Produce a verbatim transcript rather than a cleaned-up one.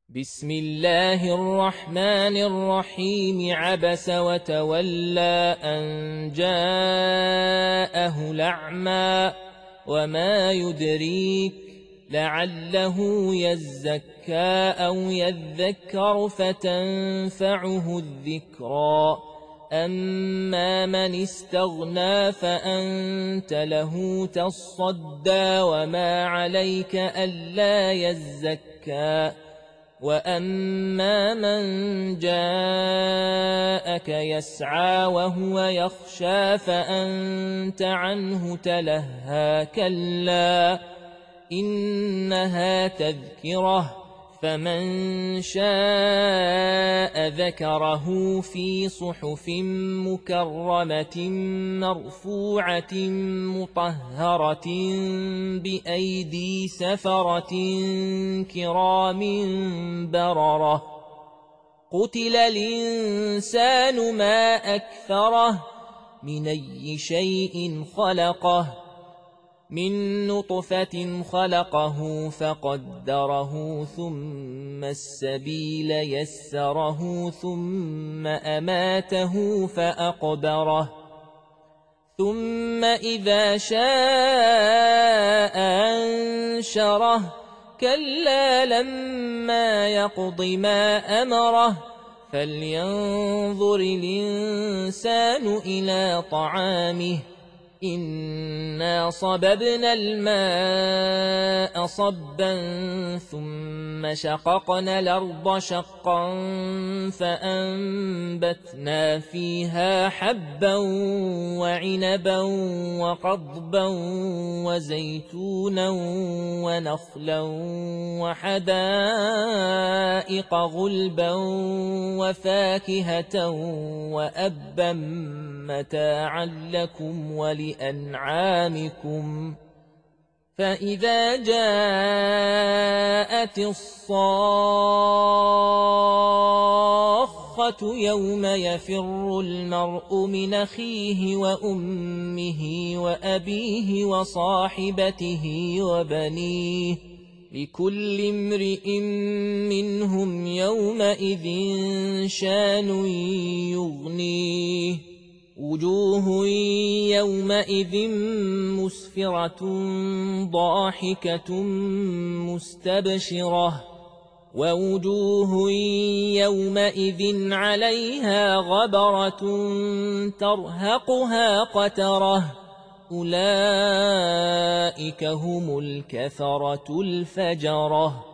بسم الله الرحمن الرحيم عبس وتولى أن جاءه الأعمى وما يدريك لعله يزكى أو يذكر فتنفعه الذكرى أما من استغنى فأنت له تصدى وما عليك ألا يزكى وأما من جاءك يسعى وهو يخشى فأنت عنه تلهى كلا إنها تذكرة فمن شاء ذكره في صحف مكرمة مرفوعة مطهرة بأيدي سفرة كرام بررة قتل الإنسان ما أكفره من أي شيء خلقه من نطفة خلقه فقدره ثم السبيل يسره ثم أماته فأقبره ثم إذا شاء أنشره كلا لما يقض ما أمره فلينظر الإنسان إلى طعامه إنا صببنا الماء صبا ثم شققنا الأرض شقا فأنبتنا فيها حبا وعنبا وقضبا وزيتونا ونخلا وحدائق غلبا وفاكهة وأبا متاعا لكم ولأنعامكم فإذا جاءت الصاخة يوم يفر المرء من أخيه وأمه وأبيه وصاحبته وبنيه لكل امرئ منهم يومئذ شان يغنيه وجوه يومئذ مسفرة ضاحكة مستبشرة ووجوه يومئذ عليها غبرة ترهقها قترة أولئك هم الكفرة الفجرة.